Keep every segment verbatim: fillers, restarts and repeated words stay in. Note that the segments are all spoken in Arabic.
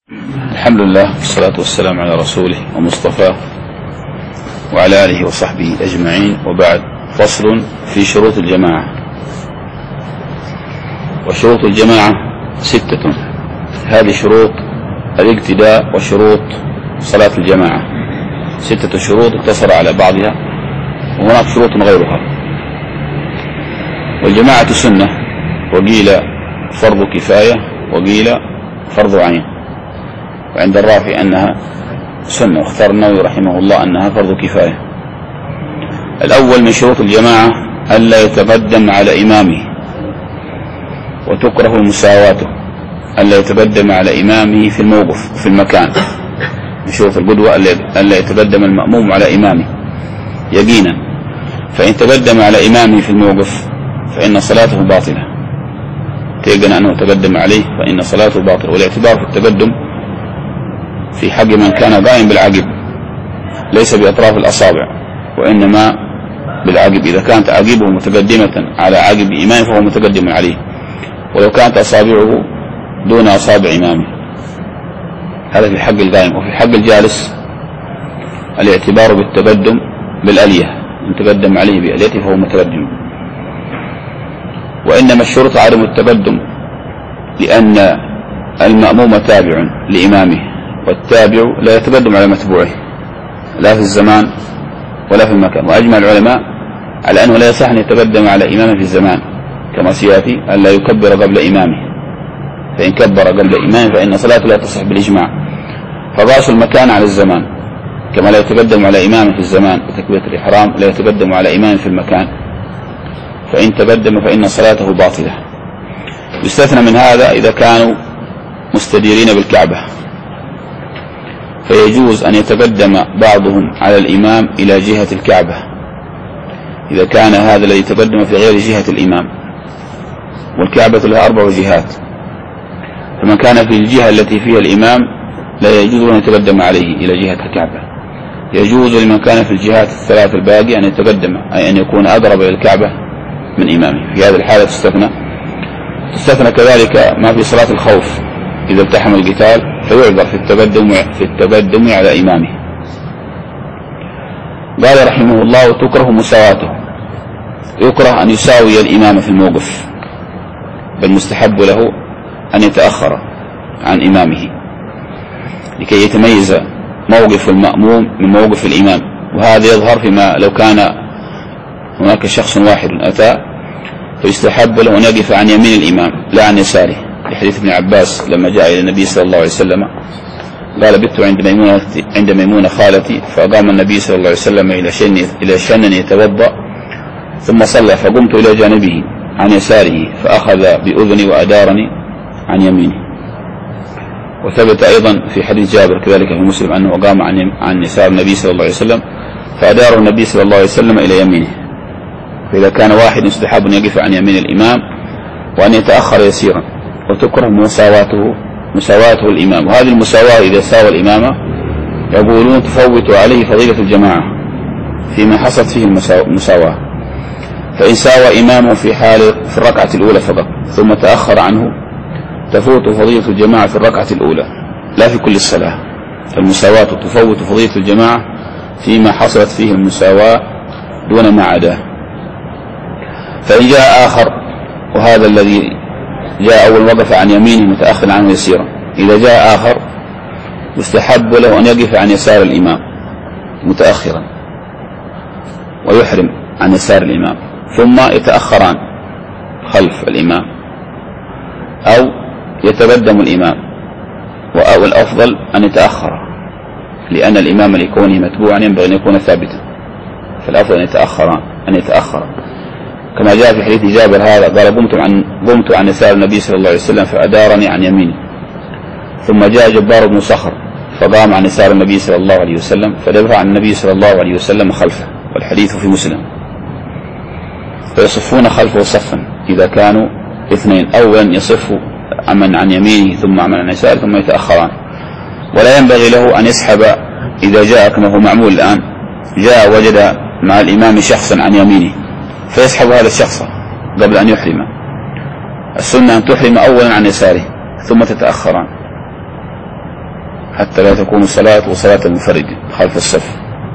الحمد لله والصلاة والسلام على رسوله ومصطفاه وعلى آله وصحبه أجمعين، وبعد. فصل في شروط الجماعة. وشروط الجماعة ستة، هذه شروط الاقتداء وشروط صلاة الجماعة، ستة شروط اقتصر على بعضها، وهناك شروط غيرها. والجماعة سنة، وقيل فرض كفاية، وقيل فرض عين، وعند الرافع أنها سنة، واختار النووي رحمه الله أنها فرض كفاية. الأول من شروط الجماعة ألا يتقدم على إمامه، وتكره مساواته، ألا يتقدم على إمامه في الموقف وفي المكان. من شروط القدوة ألا يتقدم المأموم على إمامه يقينا، فإن تقدم على إمامه في الموقف فإن صلاته باطلة، تيقن أنه تقدم عليه فإن صلاته باطلة. والاعتبار في التقدم في حق من كان قائم بالعقب ليس بأطراف الأصابع، وإنما بالعقب. إذا كانت عقبه متقدمة على عقب إمامه فهو متقدم عليه، ولو كانت أصابعه دون أصابع إمامه، هذا في حق القائم. وفي حق الجالس الاعتبار بالتقدم بالألية، إن تقدم عليه بأليته فهو متقدم. وإنما الشرط عدم التقدم لأن المأموم تابع لإمامه، والتابع لا يتقدم على متبوعه لا في الزمان ولا في المكان. وأجمع العلماء على أنه لا يصح أن يتقدم على إمامه في الزمان، كما سيأتي ألا يكبر قبل إمامه، فإن كبر قبل إمامه فإن صلاته لا تصح بالإجماع. فقاس المكان على الزمان، كما لا يتقدم على إمامه في الزمان بتكبيرة الإحرام لا يتقدم على إمامه في المكان، فإن تقدم فإن صلاته باطلة. يستثنى من هذا إذا كانوا مستديرين بالكعبة، فيجوز أن يتقدم بعضهم على الإمام إلى جهة الكعبة إذا كان هذا الذي يتقدم في غير جهة الإمام، والكعبة لها أربع جهات، فمن كان في الجهة التي فيها الإمام لا يجوز أن يتقدم عليه إلى جهة الكعبة. يجوز لمن كان في الجهات الثلاث الباقية أن يتقدم، أي أن يكون أقرب إلى الكعبة من إمامه. في هذه الحالة تستثنى تستثنى كذلك ما في صلاة الخوف، إذا التحم القتال فيعذر في التقدم في التقدم على إمامه. قال رحمه الله: تكره مساواته، يكره أن يساوي الإمام في الموقف، بل مستحب له أن يتأخر عن إمامه لكي يتميز موقف المأموم من موقف الإمام. وهذا يظهر فيما لو كان هناك شخص واحد أتى فيستحب له أن يقف عن يمين الإمام لا عن يساره، لحديث ابن عباس لما جاء إلى النبي صلى الله عليه وسلم قال: بت عند ميمونة عند ميمونة خالتي، فقام النبي صلى الله عليه وسلم إلى شن إلى شن يتوضأ ثم صلى، فقمت إلى جانبه عن يساره فأخذ بأذني وأدارني عن يمينه. وثبت أيضا في حديث جابر كذلك في مسلم أنه قام عن عن يسار النبي صلى الله عليه وسلم فأدار النبي صلى الله عليه وسلم إلى يمينه. فإذا كان واحد يستحب أن يقف عن يمين الإمام وأن يتأخر يسيرا. وتكره مساواته مساواته الإمام، وهذه المساواة إذا ساوى الإمام يقولون تفوت عليه فضيلة الجماعة فيما حصلت فيه المساواة. فإن ساوى إمامه في حال في الركعة الأولى فقط ثم تأخر عنه تفوت فضيلة الجماعة في الركعة الأولى لا في كل الصلاة. فالمساواة تفوت فضيلة الجماعة فيما حصلت فيه المساواة دون ما عداه. فإن جاء آخر، وهذا الذي جاء أول وقف عن يمينه متأخر عنه يسيرا، إذا جاء آخر يستحب له أن يقف عن يسار الإمام متأخرا ويحرم عن يسار الإمام، ثم يتأخران خلف الإمام أو يتقدم الإمام. والأفضل أن يتأخر، لأن الإمام لكونه متبوعا ينبغي أن يكون ثابتا، فالأفضل أن يتأخر أن يتأخر كما جاء في حديث جابر هذا قال: قمت عن قمت عن يسار النبي صلى الله عليه وسلم فأدارني عن يمينه. ثم جاء جبار بن صخر فقام عن يسار النبي صلى الله عليه وسلم فدفع عن النبي صلى الله عليه وسلم خلفه، والحديث في مسلم. فيصفون خلفه صفا إذا كانوا اثنين، أولا يصف عمن عن يمينه ثم عمن عن يساره ثم يتأخران. ولا ينبغي له أن يسحب إذا جاء كما هو معمول الآن، جاء وجد مع الإمام شخصا عن يمينه فيسحب هذا الشخص قبل أن يحرم. السنة أن تحرم أولا عن يساره ثم تتأخران. حتى لا تكون صلاة وصلاة المنفرد خلف الصف.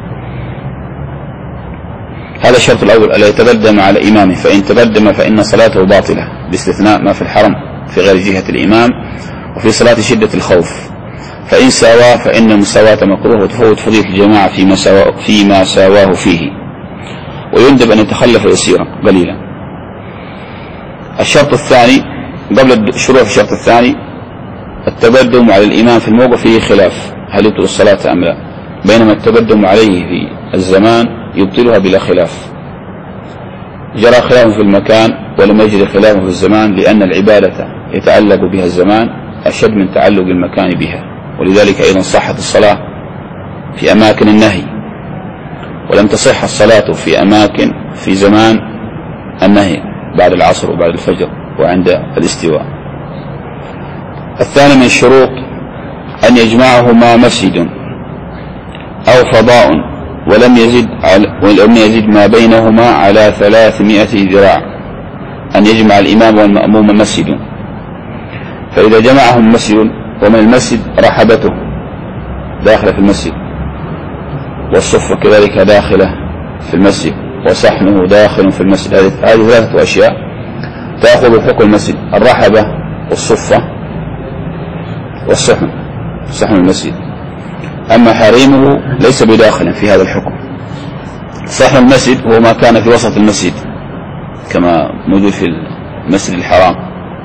هذا الشرط الأول ألا يتقدم على إمامه، فإن تقدم فإن صلاته باطلة باستثناء ما في الحرم في غير جهة الإمام وفي صلاة شدة الخوف. فإن ساواه فإن المساواة مكروه وتفوت فضيلة الجماعة فيما سواه, فيما ساواه فيه، ويندب أن يتخلف يسيرا قليلا. الشرط الثاني قبل الشروع في الشرط الثاني التقدم على الإمام في الموقف فيه خلاف هل يبطل الصلاة أم لا، بينما التقدم عليه في الزمان يبطلها بلا خلاف. جرى خلاف في المكان ولم يجري خلاف في الزمان، لأن العبادة يتعلق بها الزمان أشد من تعلق المكان بها، ولذلك أيضا صحت الصلاة في أماكن النهي، ولم تصح الصلاة في أماكن في زمان النهي بعد العصر وبعد الفجر وعند الاستواء. الثاني من الشروط أن يجمعهما مسجد أو فضاء ولم يزد ولم يزد ما بينهما على ثلاثمائة ذراع، أن يجمع الإمام والمأموم مسجد. فإذا جمعهم مسجد ومن المسجد رحبته داخلة في المسجد، والصفة كذلك داخلة في المسجد، وصحنه داخل في المسجد، هذه ثلاثة أشياء تأخذ حكم المسجد: الرحبة والصفة والصحن، صحن المسجد. أما حريمه ليس بداخل في هذا الحكم. صحن المسجد هو ما كان في وسط المسجد كما موجود في المسجد الحرام،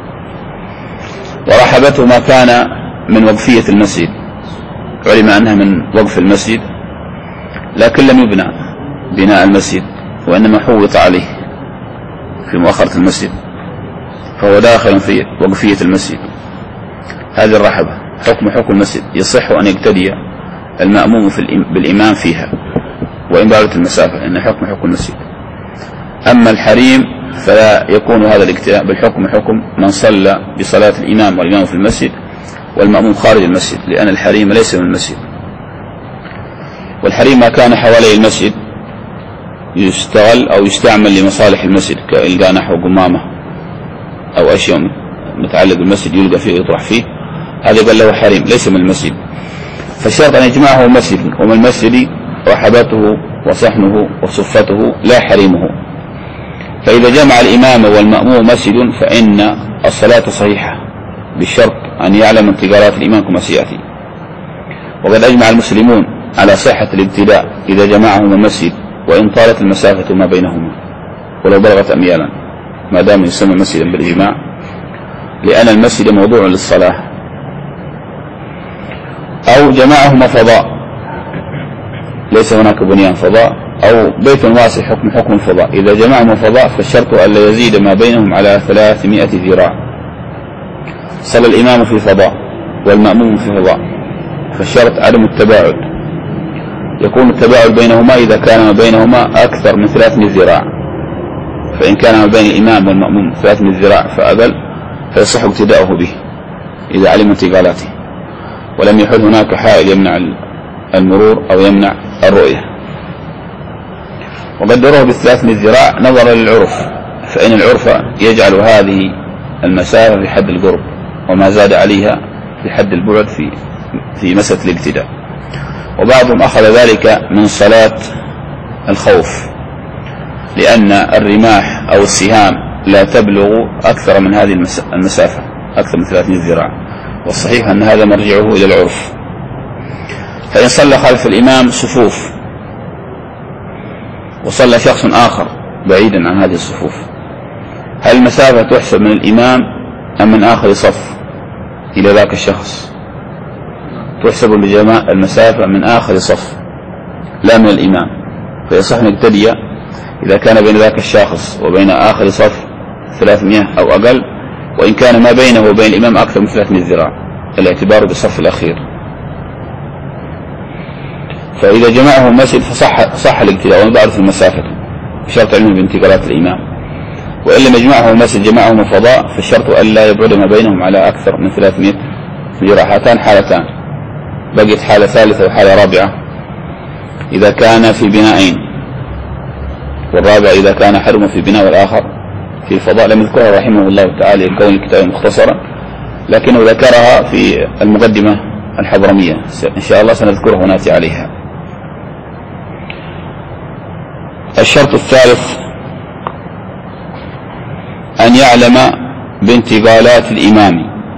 ورحبته ما كان من وقفية المسجد، علم أنها من وقف المسجد لكن لم يبنى بناء المسجد وإنما حوط عليه في مؤخرة المسجد، فهو داخل في وقفية المسجد. هذه الرحبة حكم حكم المسجد، يصح أن يقتدي المأموم في بالإمام فيها وإن بعدت المسافة، إن حكم حكم المسجد. أما الحريم فلا يكون هذا الاقتداء بالحكم حكم من صلى بصلاة الإمام والإمام في المسجد والمأموم خارج المسجد، لأن الحريم ليس من المسجد. والحريم ما كان حوالي المسجد يستغل أو يستعمل لمصالح المسجد، كإلقاء نحو قمامة أو أشياء متعلق بالمسجد يلقى فيه يطرح فيه، هذا قال له حريم ليس من المسجد. فالشرط أن يجمعه مسجد، ومن المسجد رحبته وصحنه وصفته لا حريمه. فإذا جمع الإمام والمأموم مسجد فإن الصلاة صحيحة بالشرط أن يعلم انتقالات الإمام كما سيأتي. وقد أجمع المسلمون على صحة الابتداء إذا جمعهم المسجد وإن طالت المسافة ما بينهما ولو بلغت أميالا، ما دام يسمى مسجدا بالإجماع، لأن المسجد موضوع للصلاة. أو جمعهما فضاء، ليس هناك بنيان فضاء، أو بيت واسع حكم حكم الفضاء. إذا جمعهما فضاء فالشرط ألا يزيد ما بينهم على ثلاثمائة ذراع. صلى الإمام في فضاء والمأموم في فضاء، فالشرط عدم التباعد، يكون التباعد بينهما إذا كان ما بينهما أكثر من ثلاثمائة ذراع. فإن كان ما بين الإمام والمأموم ثلاثمائة ذراع فأقل فيصح ابتداؤه به إذا علم انتقالاته، ولم يحل هناك حائل يمنع المرور أو يمنع الرؤية. وقدروه بالثلاثمائة ذراع نظرا للعرف، فإن العرف يجعل هذه المسافة في حد القرب، وما زاد عليها في حد البعد في في مسألة الاقتداء. وبعضهم أخذ ذلك من صلاة الخوف، لأن الرماح أو السهام لا تبلغ أكثر من هذه المسافة، أكثر من ثلاثمائة ذراع، والصحيح أن هذا مرجعه إلى العرف. فإن صلى خلف الإمام صفوف وصلى شخص آخر بعيدا عن هذه الصفوف، هل المسافة تحسب من الإمام أم من آخر صف إلى ذاك الشخص؟ تحسب لجماع المسافة من آخر صف لا من الإمام، فيصح نقتدي إذا كان بين ذاك الشخص وبين آخر صف ثلاثمائة أو أقل، وإن كان ما بينه وبين الإمام أكثر من ثلاثمائة ذراع، الاعتبار بالصف الأخير. فإذا جمعه مسجد فصح صح الاقتداء وما بعرف المسافة بشرط علمه بانتقالات الإمام. وإن لم يجمعه مسجد جمعهم فضاء فالشرط ألا يبعد ما بينهم على أكثر من ثلاثمائة ذراع. هاتان حالتان، بقيت حالة ثالثة وحالة رابعة إذا كان في بنائين، والرابع إذا كان حرم في بناء والآخر في الفضاء. لم يذكرها رحمه الله تعالى كون الكتاب مختصرا، لكنه ذكرها في المقدمة الحضرمية إن شاء الله سنذكرها ونأتي عليها. الشرط الثالث أن يعلم بانتقالات الإمام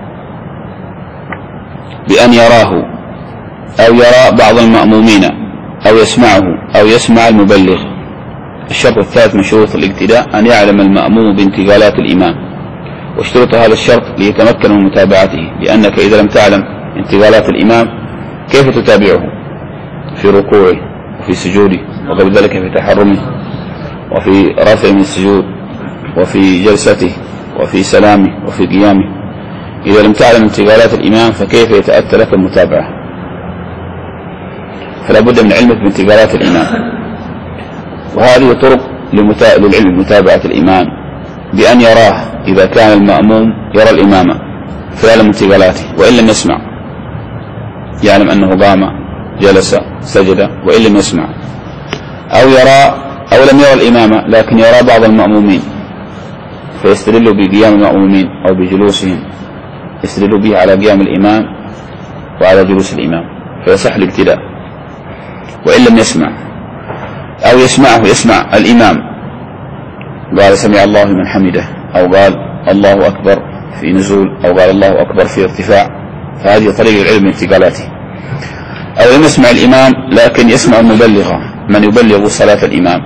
بأن يراه أو يرى بعض المأمومين أو يسمعه أو يسمع المبلغ. الشرط الثالث من شروط الاقتداء أن يعلم المأموم بانتقالات الإمام، واشترط هذا الشرط ليتمكن من متابعته، لأنك إذا لم تعلم انتقالات الإمام كيف تتابعه في ركوعه وفي سجوده وقبل ذلك في تحرمه وفي رفعه من السجود وفي جلسته وفي سلامه وفي قيامه؟ إذا لم تعلم انتقالات الإمام فكيف يتأتى لك المتابعة؟ فلا بد من علمك بانتقالات الإمام. وهذه طرق للعلم بمتابعة الإمام بأن يراه إذا كان المأموم يرى الإمام فيعلم انتقالاته، وإن لم يسمع يعلم أنه قام جلس سجد وإن لم يسمع، أو يرى أو لم يرى الإمام لكن يرى بعض المأمومين فيستدل بقيام المأمومين أو بجلوسهم، يستدل به على قيام الإمام وعلى جلوس الإمام فيصح الاقتداء. وإن لم يسمع أو يسمعه يسمع الإمام قال سمع الله لمن حمده أو قال الله أكبر في نزول أو قال الله أكبر في ارتفاع، فهذه طريقة العلم انتقالاته. أو لم يسمع الإمام لكن يسمع المبلغ من يبلغ صلاة الإمام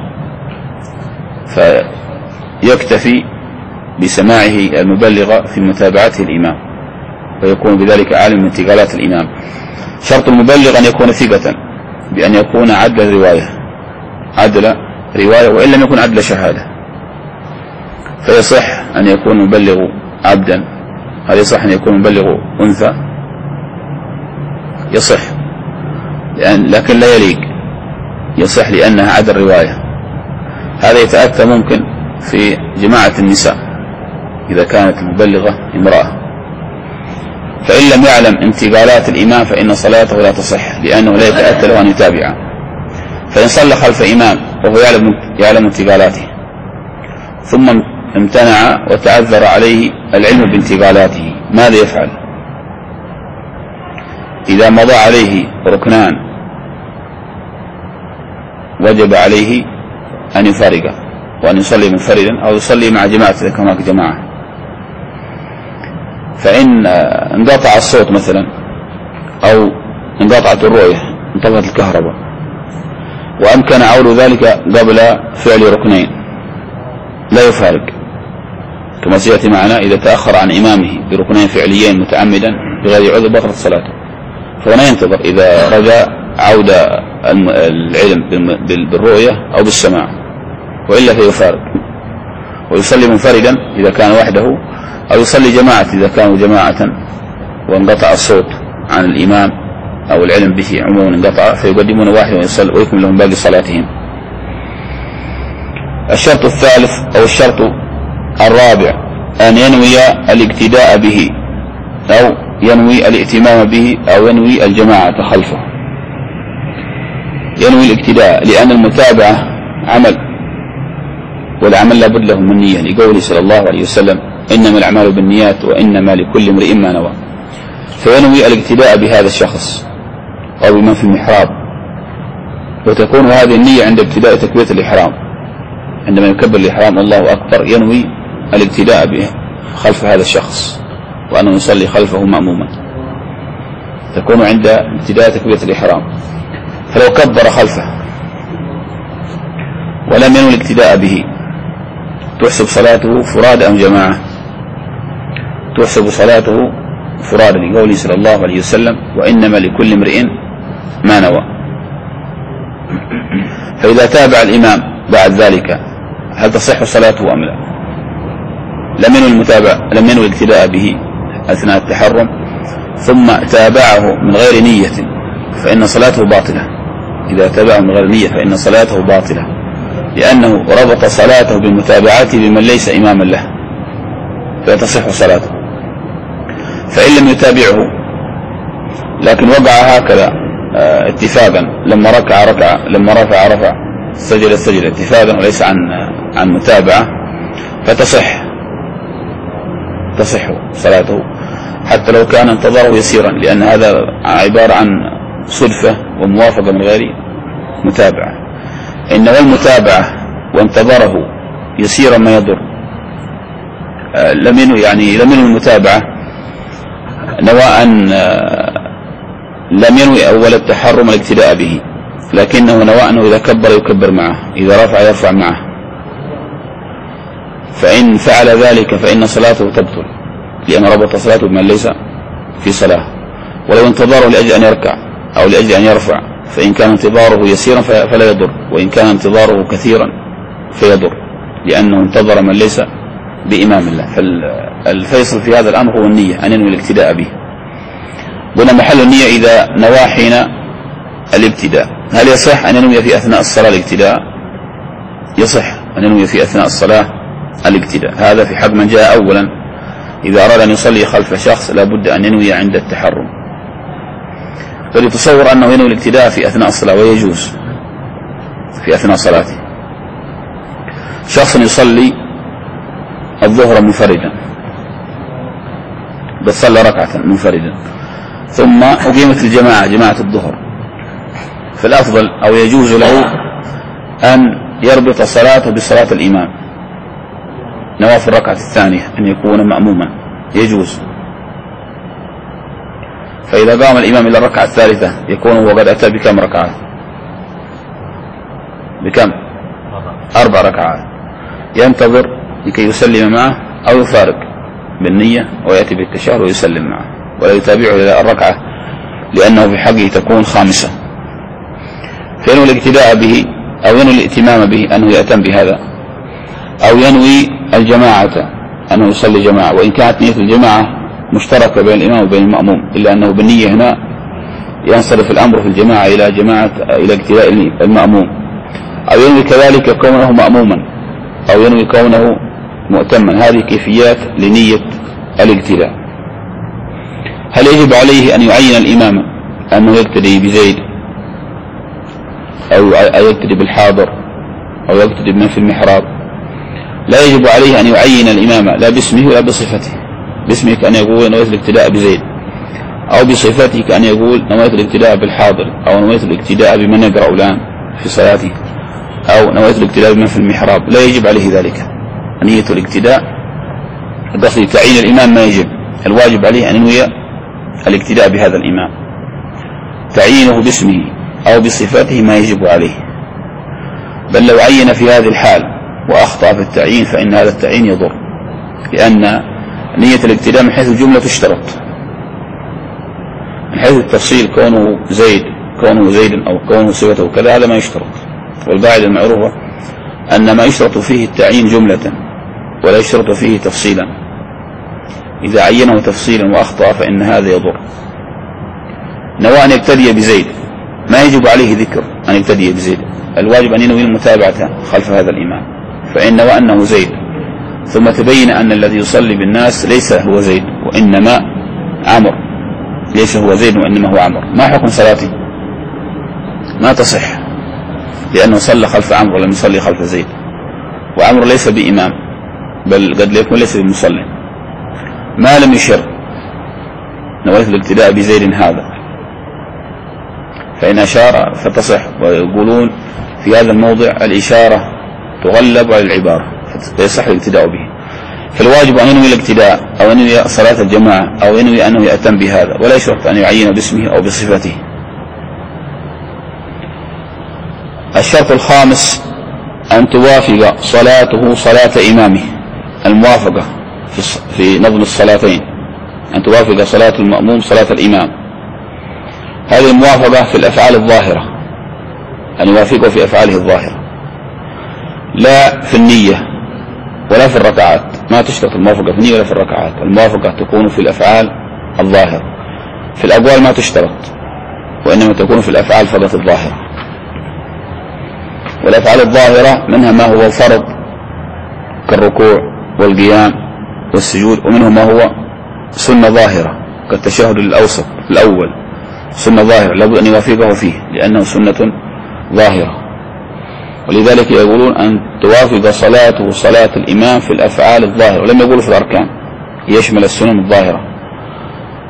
فيكتفي بسماعه المبلغ في متابعته الإمام ويكون بذلك عالم من انتقالات الإمام. شرط المبلغ أن يكون ثقة بأن يكون عدل رواية عدل رواية وإن لم يكن عدل شهادة، فيصح أن يكون مبلغ عبدا، هل يصح أن يكون مبلغ أنثى؟ يصح لأن لكن لا يليق، يصح لأنها عدل رواية. هذا يتأتى ممكن في جماعة النساء إذا كانت المبلغة امرأة، فإن لم يعلم انتقالات الإمام فإن صلاته لا تصح لأنه لا يتأتى له أن يتابع. فإن صلى خلف إمام وهو يعلم يعلم انتقالاته ثم امتنع وتعذر عليه العلم بانتقالاته ماذا يفعل؟ إذا مضى عليه ركنان وجب عليه أن يفارق وأن يصلي منفردا أو يصلي مع جماعة إذا كان هناك جماعة. فإن انقطع الصوت مثلا أو انقطعت الرؤية انطفأت الكهرباء وأمكن عود ذلك قبل فعل ركنين لا يفارق، كما سيأتي معنا إذا تأخر عن إمامه بركنين فعليين متعمدا بغير عذر بطلت صلاته، فهنا ينتظر إذا رجع عود العلم بالرؤية أو بالسماع، وإلا فيفارق ويصلي منفردا إذا كان وحده أو يصلي جماعة إذا كانوا جماعة وانقطع الصوت عن الإمام أو العلم به عموما انقطع فيقدمون واحدا ويصلي ويكمل لهم باقي صلاتهم. الشرط الثالث أو الشرط الرابع أن ينوي الاقتداء به أو ينوي الائتمام به أو ينوي الجماعة خلفه. ينوي الاقتداء لأن المتابعة عمل، والعمل لا بد له من نية لقوله صلى الله عليه وسلم إنما الأعمال بالنيات وإنما لكل امرئ ما نوى. فينوي الاقتداء بهذا الشخص أو بمن في المحراب، وتكون هذه النية عند ابتداء تكبيرة الإحرام، عندما يكبر الإحرام الله أكبر ينوي الاقتداء به خلف هذا الشخص وأنه يصلي خلفه مأموما، تكون عند ابتداء تكبيرة الإحرام. فلو كبر خلفه ولم ينوي الاقتداء به تحسب صلاته فراد أم جماعة؟ تحسب صلاته فراد لقوله صلى الله عليه وسلم وإنما لكل امرئ ما نوى. فإذا تابع الإمام بعد ذلك هل تصح صلاته أم لا؟ لم ينوي المتابعة لم ينوي الاقتداء به أثناء التحرم ثم تابعه من غير نية فإن صلاته باطلة. إذا تابعه من غير نية فإن صلاته باطلة، لأنه ربط صلاته بمتابعته بمن ليس إماما له فتصح صلاته. فإن لم يتابعه لكن وقع هكذا اتفاقا، لما ركع ركع لما رفع رفع سجد سجد اتفاقا وليس عن عن متابعة، فتصح تصح صلاته حتى لو كان انتظره يسيرا، لأن هذا عبارة عن صدفة وموافقة من غير متابعة. إنما المتابعة وانتظره يسيرا ما يضر. لم ينوي يعني لم ينوي المتابعة، نوى أن لم ينوي أول التحرم الاقتداء به، لكنه نوى أنه إذا كبر يكبر معه، إذا رفع يرفع معه، فإن فعل ذلك فإن صلاته تبطل، لأن ربط صلاته بمن ليس في صلاة. ولو انتظاره لأجل أن يركع أو لأجل أن يرفع، فإن كان انتظاره يسيرا فلا يضر، وإن كان انتظاره كثيرا فيضر، لأنه انتظر من ليس بإمام الله. فالفيصل في هذا الأمر هو النية، أن ينوي الاقتداء به. قلنا محل النية إذا نوى حين الابتداء. هل يصح أن ينوي في أثناء الصلاة الاقتداء؟ يصح أن ينوي في أثناء الصلاة الاقتداء. هذا في حق من جاء أولا، إذا أراد أن يصلي خلف شخص لابد أن ينوي عند التحرم. فليتصور أنه ينوي الاقتداء في أثناء الصلاة، ويجوز في أثناء صلاته. شخص يصلي الظهر منفردا، بس صلى ركعة منفردا، ثم أقيمت الجماعة جماعة الظهر، فالأفضل أو يجوز له أن يربط صلاته بصلاة الإمام، نوى في الركعة الثانية أن يكون مأموما، يجوز. فإذا قام الإمام إلى الركعة الثالثة يكون هو قد أتى بكم ركعات؟ بكم؟ أربع ركعات. ينتظر لكي يسلم معه أو يفارق بالنية ويأتي بالتشهد ويسلم معه، ولا يتابعه إلى الركعة، لأنه في حقه تكون خامسة. فينوي الاقتداء به أو ينوي الائتمام به أنه يأتم بهذا، أو ينوي الجماعة أنه يصلي جماعة، وإن كانت نية الجماعة مشتركة بين الإمام وبين المأموم، إلا أنه بالنية هنا ينصرف الأمر في الجماعة إلى جماعة إلى اقتداء المأموم. أو ينوي كذلك كونه مأموما، أو ينوي كونه مؤتما. هذه كيفيات لنية الاقتداء. هل يجب عليه أن يعين الإمام أنه يقتدي بزيد أو يقتدي بالحاضر أو يقتدي بمن في المحراب؟ لا يجب عليه أن يعين الإمام لا باسمه ولا بصفته. باسمه كأن يقول نويت الاقتداء بزيد، أو بصفته كأن يقول نويت الاقتداء بالحاضر، أو نويت الاقتداء بمن يقرأ الآن في صلاته، أو نويت الاقتداء بمن في المحراب. لا يجب عليه ذلك. نية الاقتداء قصدي تعيين الإمام ما يجب، الواجب عليه أن ينوي الاقتداء بهذا الإمام. تعيينه باسمه أو بصفته ما يجب عليه، بل لو عين في هذه الحال وأخطأ في التعيين فإن هذا التعيين يضر، لأن نية الاقتداء من حيث الجملة تشترط، من حيث التفصيل كونه زيد كونه زيد أو كونه صفته كذا هذا ما يشترط. والقاعدة المعروفة أن ما يشترط فيه التعيين جملة ولا يشترط فيه تفصيلا. إذا عينه تفصيلا وأخطأ فإن هذا يضر. نوى أن يقتدي بزيد، ما يجب عليه ذكر أن يقتدي بزيد، الواجب أن ينوي المتابعة خلف هذا الإمام. فإن نوى أنه زيد ثم تبين أن الذي يصلي بالناس ليس هو زيد وإنما عمر، ليس هو زيد وإنما هو عمر، ما حكم صلاته؟ ما تصح، لأنه صلى خلف عمر ولم يصلي خلف زيد، وعمر ليس بإمام بل قد يكون ليس بمصلي. ما لم يشر نويت الاقتداء بزيد هذا، فإن أشار فتصح. ويقولون في هذا الموضع الإشارة تغلب على العبارة فيصح الاقتداء به. فالواجب أن ينوي الاقتداء أو ينوي صلاة الجماعة أو ينوي أنه يأتم بهذا، ولا يشرط أن يعين باسمه أو بصفته. الشرط الخامس أن توافق صلاته صلاة إمامه، الموافقة في نظم الصلاتين، أن توافق صلاة المأموم صلاة الإمام. هذه الموافقة في الأفعال الظاهرة، أن يوافقه في أفعاله الظاهرة، لا في النية ولا في الركعات. ما تشترط الموافقة في النية ولا في الركعات، الموافقة تكون في الأفعال الظاهرة. في الأقوال ما تشترط، وإنما تكون في الأفعال فقط الظاهرة. والأفعال الظاهرة منها ما هو فرض كالركوع والقيام والسجود، ومنه ما هو سنة ظاهرة كالتشهد الأوسط الأول، سنة ظاهرة لابد أن يوافقه فيه لأنه سنة ظاهرة. ولذلك يقولون أن توافق صلاته صلاة الإمام في الأفعال الظاهرة، ولم يقولوا في الأركان، يشمل السنن الظاهرة.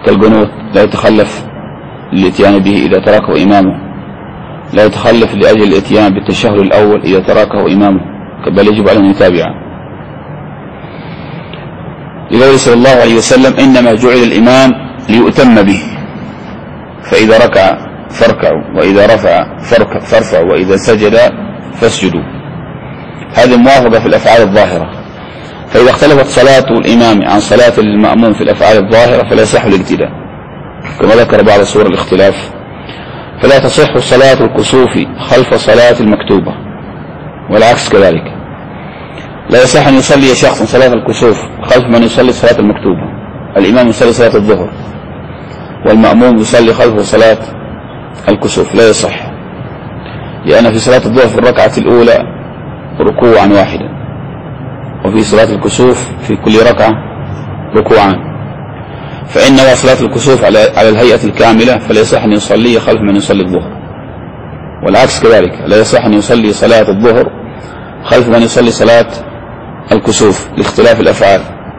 كالقنوت لا يتخلف للاتيان به إذا تركه إمامه، لا يتخلف لأجل الاتيان بالتشهد الأول إذا تركه إمامه، بل يجب عليه أن يتابعه. لقوله صلى الله عليه وسلم: إنما جعل الإمام ليؤتم به، فإذا ركع فاركعوا، وإذا رفع فارفعوا، وإذا سجد فاسجدوا. هذه موافقة في الأفعال الظاهرة. فإذا اختلفت صلاة الإمام عن صلاة المأموم في الأفعال الظاهرة فلا يصح الاقتداء، كما ذكر بعض صور الاختلاف. فلا تصح صلاة الكسوف خلف صلاة المكتوبة، والعكس كذلك. لا يصح أن يصلي شخص صلاة الكسوف خلف من يصلي صلاة المكتوبة. الإمام يصلي صلاة الظهر والمأموم يصلي خلفه صلاة الكسوف، لا يصح، لأن في صلاة الظهر في الركعة الأولى ركوعا واحدا، وفي صلاة الكسوف في كل ركعة ركوعان. فإنما صلاة الكسوف على الهيئة الكاملة فلا يصح أن يصلي خلف من يصلي الظهر، والعكس كذلك. لا يصح أن يصلي صلاة الظهر خلف من يصلي صلاة الكسوف لاختلاف الأفعال.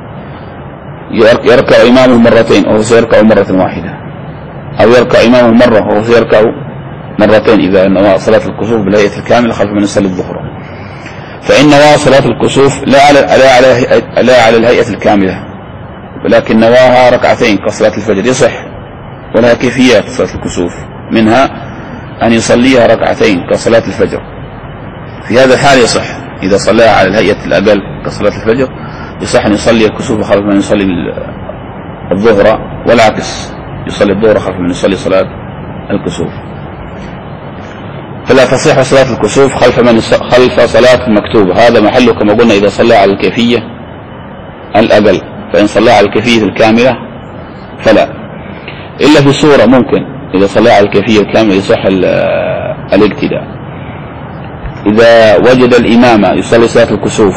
يركع إمامه مرتين وهو سيركع مرة واحدة، أو يركع إمامه مرة وهو سيركع مرتين إذا نوى صلاة الكسوف بالهيئة الكاملة خلف من يصلي الظهر. فإن نوى صلاة الكسوف لا على, لا على, لا على الهيئة الكاملة، ولكن نواها ركعتين كصلاة الفجر يصح، ولها كيفيات صلاة الكسوف، منها أن يصليها ركعتين كصلاة الفجر. في هذا الحال يصح إذا صلاها على الهيئة الأقل كصلاة الفجر، يصح أن يصلي الكسوف خلف من يصلي الظهر، والعكس يصلي الظهر خلف من يصلي صلاة الكسوف. فلا تصح صلاة الكسوف خلف من خلف صلاة المكتوبة. هذا محله كما قلنا إذا صلى على الكيفية الأقل، فإن صلى على الكيفية الكاملة فلا، إلا في صورة ممكن إذا صلى على الكيفية الكاملة يصح الاقتداء. إذا وجد الإمام يصلي صلاة الكسوف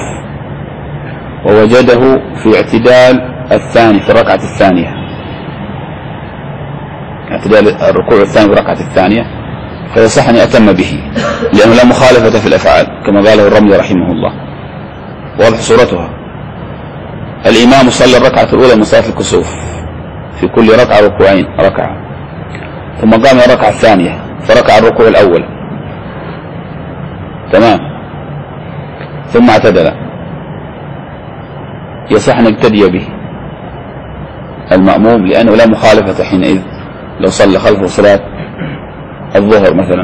ووجده في اعتدال الثاني في الركعة الثانية، اعتدال الركوع الثاني في الركعة الثانية، فيصح أن يأتم به، لأنه لا مخالفة في الأفعال كما قاله الرملي رحمه الله. واضح صورتها: الإمام صلى الركعة الأولى من صلاة الكسوف، في كل ركعة ركوعين ركعة، ثم قام الركعة الثانية فركع الركوع الأول، تمام، ثم اعتدل، يصح أن يقتدي به المأموم، لأنه لا مخالفة حينئذ لو صلى خلفه صلاة الظهر مثلا.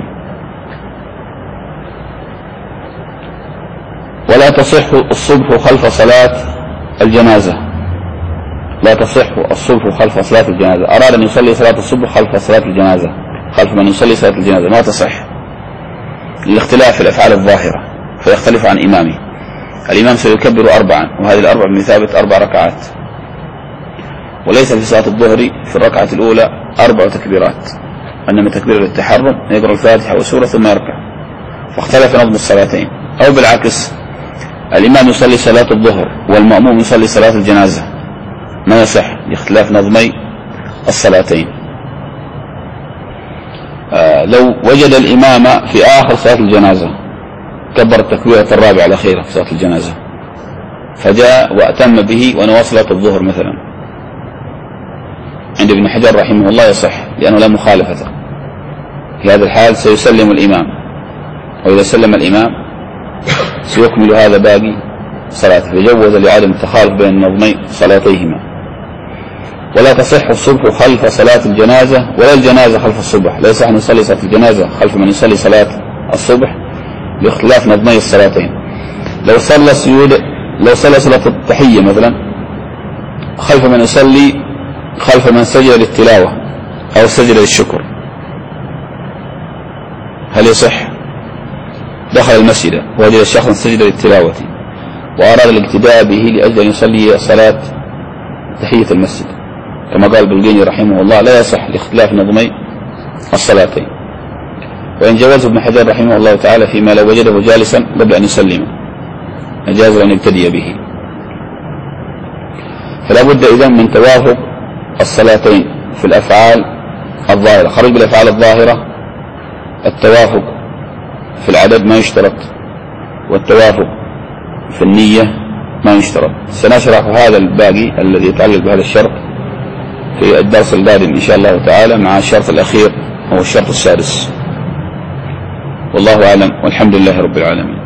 ولا تصح الصبح خلف صلاة الجنازة، لا تصح الصبح خلف صلاة الجنازة. أراد أن يصلي صلاة الصبح خلف صلاة الجنازة، خلف من يصلي صلاة الجنازة، ما تصح للاختلاف في الأفعال الظاهرة، فيختلف عن إمامه. الإمام سيكبر أربعا، وهذه الأربع بمثابة أربع ركعات، وليس في صلاة الظهر في الركعة الأولى أربع تكبيرات، أنما تكبير التحرم يقرأ الفاتحة وسورة ثم يركع، فاختلف نظم الصلاتين. أو بالعكس، الإمام يصلي صلاة الظهر والمأموم يصلي صلاة الجنازة، ما يصح لاختلاف نظمي الصلاتين. آه لو وجد الإمام في آخر صلاة الجنازة كبر التكبيرة الرابعة الأخيرة في صلاة الجنازة، فجاء وأتم به ونوى صلاة الظهر مثلا، عند ابن حجر رحمه الله يصح، لأنه لا مخالفة. في هذا الحال سيسلم الإمام، وإذا سلم الإمام سيكمل هذا باقي صلاته، فجوز لعدم التخالف بين النظمين صلاتيهما. ولا تصح الصبح خلف صلاة الجنازة، ولا الجنازة خلف الصبح، لا يصح أن يصلي صلاة الجنازة خلف من يصلي صلاة الصبح باختلاف نظمي الصلاتين. لو صلى سجود لو صلى صلاة التحية مثلا خلف من يصلي خلف من سجد للتلاوة أو سجد للشكر، هل يصح؟ دخل المسجد ووجد الشخص سجد للتلاوة وأراد الاقتداء به لأجل أن يصلي صلاة تحية المسجد، كما قال بلقيني رحمه الله لا يصح لاختلاف نظمي الصلاتين. وإن جواز ابن حجر رحمه الله تعالى فيما لو وجده جالسا قبل أن يسلم أجاز أن يبتدي به. فلا بد إذن من توافق الصلاتين في الأفعال الظاهرة. خرج بالأفعال الظاهرة التوافق في العدد ما يشترط، والتوافق في النية ما يشترط. سنشرح هذا الباقي الذي يتعلق بهذا الشرط في الدرس القادم إن شاء الله تعالى مع الشرط الأخير هو الشرط السادس. والله أعلم والحمد لله رب العالمين.